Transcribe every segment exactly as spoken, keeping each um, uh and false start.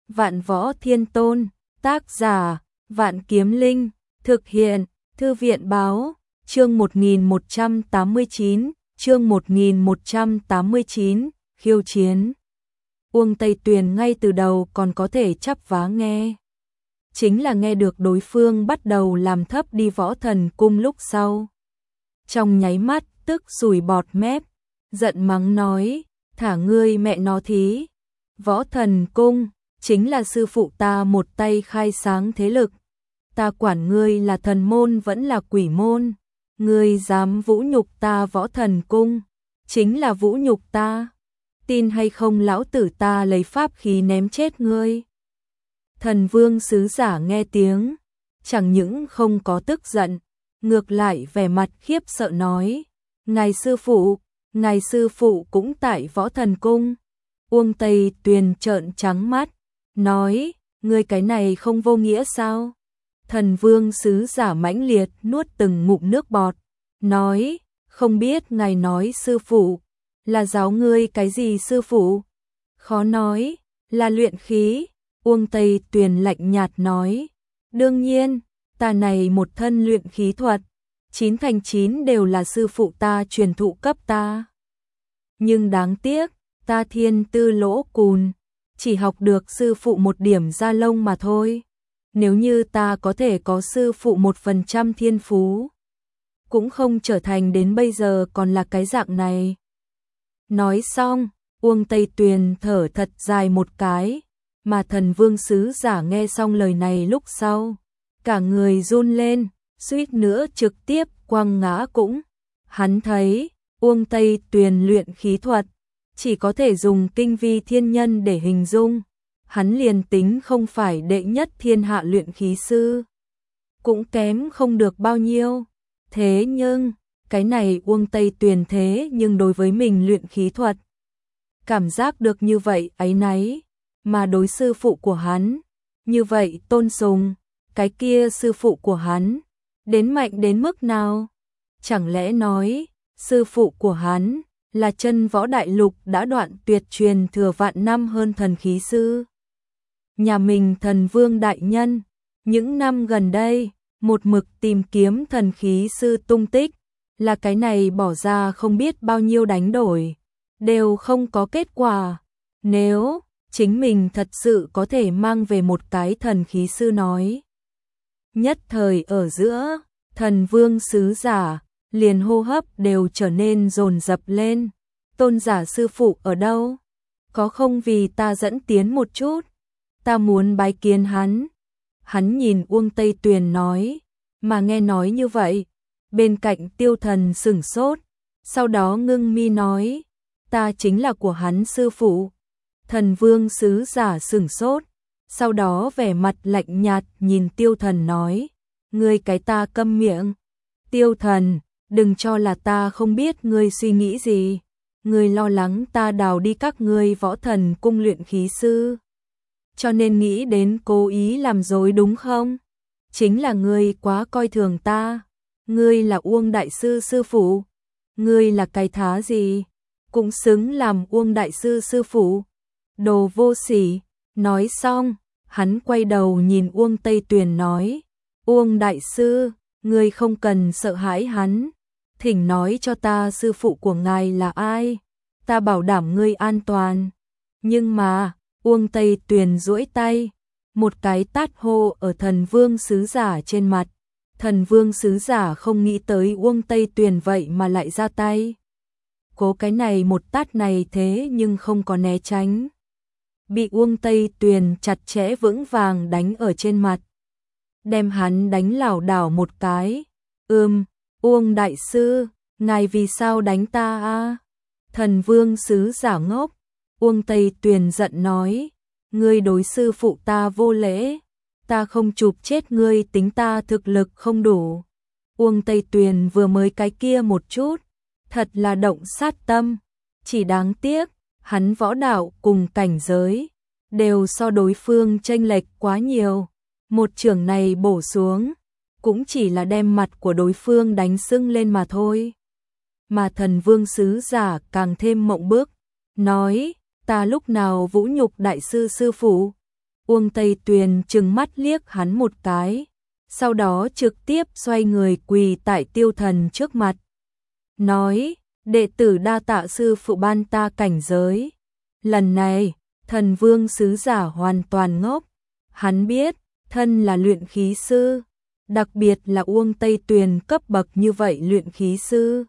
Vạn Võ Thiên Tôn, tác giả, Vạn Kiếm Linh, thực hiện, Thư viện báo, chương một nghìn một trăm tám mươi chín, chương một nghìn một trăm tám mươi chín, khiêu chiến. Uông Tây Tuyền ngay từ đầu còn có thể chắp vá nghe. Chính là nghe được đối phương bắt đầu làm thấp đi Võ Thần Cung lúc sau. Trong nháy mắt, tức sùi bọt mép, giận mắng nói, thả ngươi mẹ nó thí. Võ Thần Cung, chính là sư phụ ta một tay khai sáng thế lực. Ta quản ngươi là thần môn vẫn là quỷ môn. Ngươi dám vũ nhục ta Võ Thần Cung, chính là vũ nhục ta. Tin hay không lão tử ta lấy pháp khí ném chết ngươi. Thần Vương sứ giả nghe tiếng, chẳng những không có tức giận, ngược lại vẻ mặt khiếp sợ nói, ngài sư phụ, ngài sư phụ cũng tại Võ Thần Cung. Uông Tây Tuyền trợn trắng mắt, nói, ngươi cái này không vô nghĩa sao? Thần Vương sứ giả mãnh liệt nuốt từng ngụm nước bọt, nói, không biết ngài nói sư phụ, là giáo ngươi cái gì sư phụ? Khó nói, là luyện khí. Uông Tây Tuyền lạnh nhạt nói, đương nhiên, ta này một thân luyện khí thuật, chín thành chín đều là sư phụ ta truyền thụ cấp ta. Nhưng đáng tiếc, ta thiên tư lỗ cùn, chỉ học được sư phụ một điểm da lông mà thôi. Nếu như ta có thể có sư phụ một phần trăm thiên phú, cũng không trở thành đến bây giờ còn là cái dạng này. Nói xong, Uông Tây Tuyền thở thật dài một cái, mà Thần Vương sứ giả nghe xong lời này lúc sau, cả người run lên, suýt nữa trực tiếp quăng ngã cũng. Hắn thấy, Uông Tây Tuyền luyện khí thuật, chỉ có thể dùng kinh vi thiên nhân để hình dung. Hắn liền tính không phải đệ nhất thiên hạ luyện khí sư, cũng kém không được bao nhiêu. Thế nhưng, cái này Uông Tây Tuyền thế nhưng đối với mình luyện khí thuật, cảm giác được như vậy áy náy, mà đối sư phụ của hắn, như vậy tôn sùng, cái kia sư phụ của hắn, đến mạnh đến mức nào? Chẳng lẽ nói, sư phụ của hắn, là chân võ đại lục đã đoạn tuyệt truyền thừa vạn năm hơn thần khí sư? Nhà mình thần vương đại nhân, những năm gần đây, một mực tìm kiếm thần khí sư tung tích, là cái này bỏ ra không biết bao nhiêu đánh đổi, đều không có kết quả. Nếu chính mình thật sự có thể mang về một cái thần khí sư nói. Nhất thời ở giữa, Thần Vương sứ giả, liền hô hấp đều trở nên dồn dập lên. Tôn giả sư phụ ở đâu? Có không vì ta dẫn tiến một chút? Ta muốn bái kiến hắn. Hắn nhìn Uông Tây Tuyền nói, mà nghe nói như vậy, bên cạnh Tiêu Thần sửng sốt, sau đó ngưng mi nói, ta chính là của hắn sư phụ. Thần Vương sứ giả sửng sốt, sau đó vẻ mặt lạnh nhạt nhìn Tiêu Thần nói, ngươi cái ta câm miệng. Tiêu Thần, đừng cho là ta không biết ngươi suy nghĩ gì, ngươi lo lắng ta đào đi các ngươi Võ Thần Cung luyện khí sư, cho nên nghĩ đến cố ý làm dối đúng không? Chính là ngươi quá coi thường ta, ngươi là Uông đại sư sư phụ, ngươi là cái thá gì, cũng xứng làm Uông đại sư sư phụ. Đồ vô sỉ. Nói xong, hắn quay đầu nhìn Uông Tây Tuyền nói, Uông đại sư, ngươi không cần sợ hãi hắn, thỉnh nói cho ta sư phụ của ngài là ai, ta bảo đảm ngươi an toàn. Nhưng mà, Uông Tây Tuyền duỗi tay, một cái tát hô ở Thần Vương sứ giả trên mặt. Thần Vương sứ giả không nghĩ tới Uông Tây Tuyền vậy mà lại ra tay. Cố cái này một tát này thế nhưng không có né tránh, bị Uông Tây Tuyền chặt chẽ vững vàng đánh ở trên mặt, đem hắn đánh lảo đảo một cái. Ừm, Uông đại sư, ngài vì sao đánh ta a? Thần Vương sứ giả ngốc. Uông Tây Tuyền giận nói, ngươi đối sư phụ ta vô lễ, ta không chụp chết ngươi tính ta thực lực không đủ. Uông Tây Tuyền vừa mới cái kia một chút, thật là động sát tâm, chỉ đáng tiếc, hắn võ đạo cùng cảnh giới, đều so đối phương chênh lệch quá nhiều. Một chưởng này bổ xuống, cũng chỉ là đem mặt của đối phương đánh sưng lên mà thôi. Mà Thần Vương sứ giả càng thêm mộng bức, nói, ta lúc nào vũ nhục đại sư sư phụ? Uông Tây Tuyền trừng mắt liếc hắn một cái, sau đó trực tiếp xoay người quỳ tại Tiêu Thần trước mặt. Nói, đệ tử đa tạ sư phụ ban ta cảnh giới. Lần này, Thần Vương sứ giả hoàn toàn ngốc. Hắn biết, thân là luyện khí sư, đặc biệt là Uông Tây Tuyền cấp bậc như vậy luyện khí sư,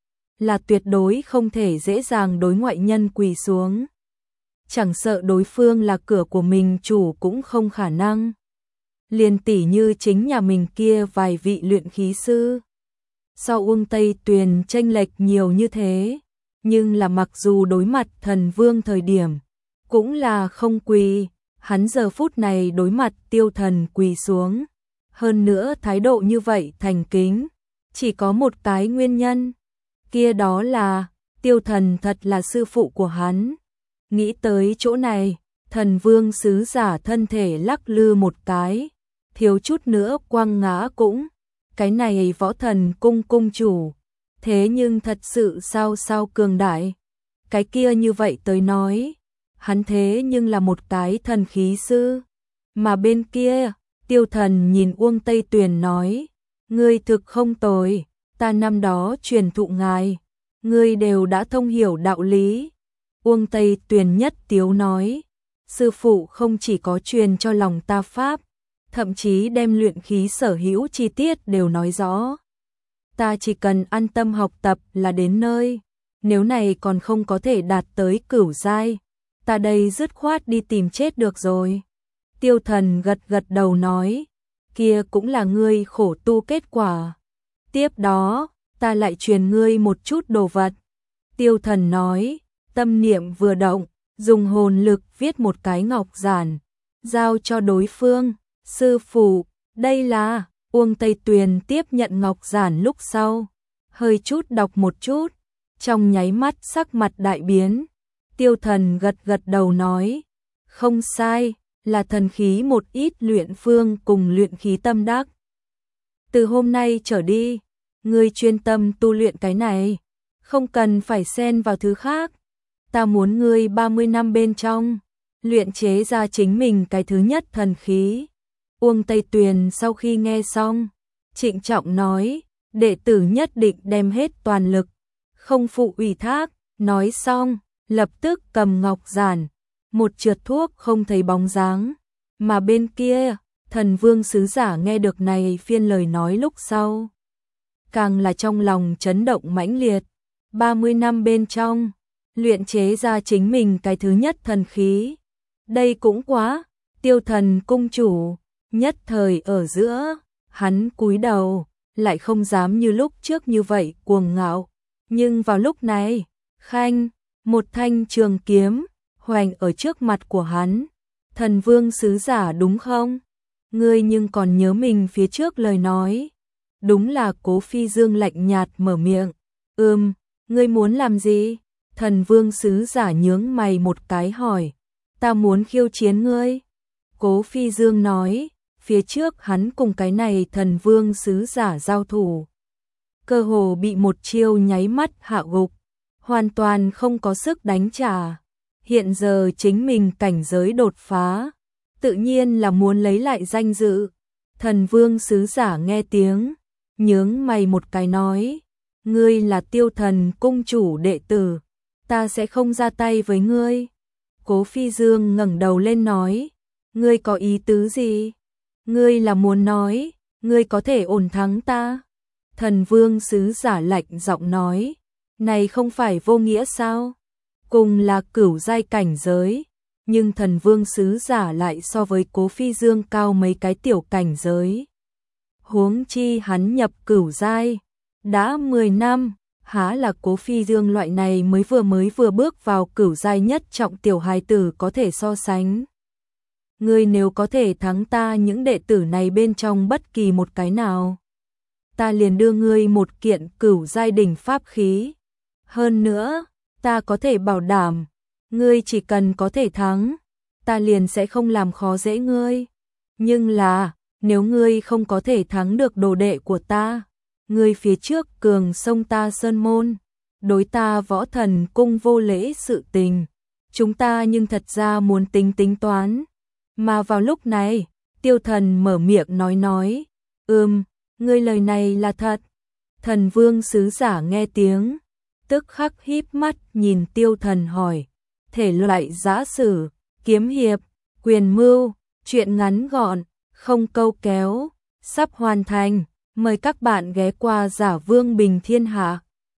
là tuyệt đối không thể dễ dàng đối ngoại nhân quỳ xuống. Chẳng sợ đối phương là cửa của mình chủ cũng không khả năng. Liền tỉ như chính nhà mình kia vài vị luyện khí sư. So Uông Tây Tuyền chênh lệch nhiều như thế, nhưng là mặc dù đối mặt Thần Vương thời điểm, cũng là không quỳ, hắn giờ phút này đối mặt Tiêu Thần quỳ xuống. Hơn nữa thái độ như vậy thành kính, chỉ có một cái nguyên nhân, kia đó là Tiêu Thần thật là sư phụ của hắn. Nghĩ tới chỗ này, Thần Vương sứ giả thân thể lắc lư một cái, thiếu chút nữa quăng ngã cũng. Cái này Võ Thần cung cung chủ, thế nhưng thật sự sao sao cường đại. Cái kia như vậy tới nói, hắn thế nhưng là một cái thần khí sư. Mà bên kia, Tiêu Thần nhìn Uông Tây Tuyền nói, ngươi thực không tồi, ta năm đó truyền thụ ngài, ngươi đều đã thông hiểu đạo lý. Uông Tây Tuyền nhất tiếu nói, sư phụ không chỉ có truyền cho lòng ta pháp, thậm chí đem luyện khí sở hữu chi tiết đều nói rõ. Ta chỉ cần an tâm học tập là đến nơi, nếu này còn không có thể đạt tới cửu giai, ta đây dứt khoát đi tìm chết được rồi. Tiêu Thần gật gật đầu nói, kia cũng là ngươi khổ tu kết quả. Tiếp đó, ta lại truyền ngươi một chút đồ vật. Tiêu Thần nói, tâm niệm vừa động, dùng hồn lực viết một cái ngọc giản, giao cho đối phương. Sư phụ, đây là. Uông Tây Tuyền tiếp nhận ngọc giản lúc sau, hơi chút đọc một chút, trong nháy mắt sắc mặt đại biến. Tiêu Thần gật gật đầu nói, không sai, là thần khí một ít luyện phương cùng luyện khí tâm đắc. Từ hôm nay trở đi, ngươi chuyên tâm tu luyện cái này, không cần phải xen vào thứ khác. Ta muốn ngươi ba mươi năm bên trong, luyện chế ra chính mình cái thứ nhất thần khí. Uông Tây Tuyền sau khi nghe xong, trịnh trọng nói, đệ tử nhất định đem hết toàn lực, không phụ ủy thác. Nói xong, lập tức cầm ngọc giản, một trượt thuốc không thấy bóng dáng. Mà bên kia, Thần Vương sứ giả nghe được này phiên lời nói lúc sau, càng là trong lòng chấn động mãnh liệt. ba mươi năm bên trong, luyện chế ra chính mình cái thứ nhất thần khí. Đây cũng quá. Tiêu Thần cung chủ nhất thời ở giữa, hắn cúi đầu, lại không dám như lúc trước như vậy cuồng ngạo. Nhưng vào lúc này, khanh, một thanh trường kiếm, hoành ở trước mặt của hắn. Thần Vương sứ giả đúng không? Ngươi nhưng còn nhớ mình phía trước lời nói. Đúng là Cố Phi Dương lạnh nhạt mở miệng. Ừm, ngươi muốn làm gì? Thần Vương sứ giả nhướng mày một cái hỏi. Ta muốn khiêu chiến ngươi. Cố Phi Dương nói, phía trước hắn cùng cái này Thần Vương sứ giả giao thủ, cơ hồ bị một chiêu nháy mắt hạ gục, hoàn toàn không có sức đánh trả. Hiện giờ chính mình cảnh giới đột phá, tự nhiên là muốn lấy lại danh dự. Thần Vương sứ giả nghe tiếng, nhướng mày một cái nói, ngươi là Tiêu Thần cung chủ đệ tử, ta sẽ không ra tay với ngươi. Cố Phi Dương ngẩng đầu lên nói, ngươi có ý tứ gì? Ngươi là muốn nói, ngươi có thể ổn thắng ta? Thần Vương sứ giả lạnh giọng nói, này không phải vô nghĩa sao? Cùng là cửu giai cảnh giới, nhưng Thần Vương sứ giả lại so với Cố Phi Dương cao mấy cái tiểu cảnh giới. Huống chi hắn nhập cửu giai đã mười năm, há là Cố Phi Dương loại này mới vừa mới vừa bước vào cửu giai nhất trọng tiểu hài tử có thể so sánh. Ngươi nếu có thể thắng ta những đệ tử này bên trong bất kỳ một cái nào, ta liền đưa ngươi một kiện cửu giai đỉnh pháp khí. Hơn nữa, ta có thể bảo đảm, ngươi chỉ cần có thể thắng, ta liền sẽ không làm khó dễ ngươi. Nhưng là, nếu ngươi không có thể thắng được đồ đệ của ta, ngươi phía trước cường sông ta sơn môn, đối ta Võ Thần cung vô lễ sự tình, chúng ta nhưng thật ra muốn tính tính toán. Mà vào lúc này, Tiêu Thần mở miệng nói nói, ừm, ngươi lời này là thật. Thần Vương sứ giả nghe tiếng, tức khắc híp mắt nhìn Tiêu Thần hỏi, thể loại giã sử, kiếm hiệp, quyền mưu, chuyện ngắn gọn, không câu kéo, sắp hoàn thành, mời các bạn ghé qua Giả Vương Bình Thiên Hạ.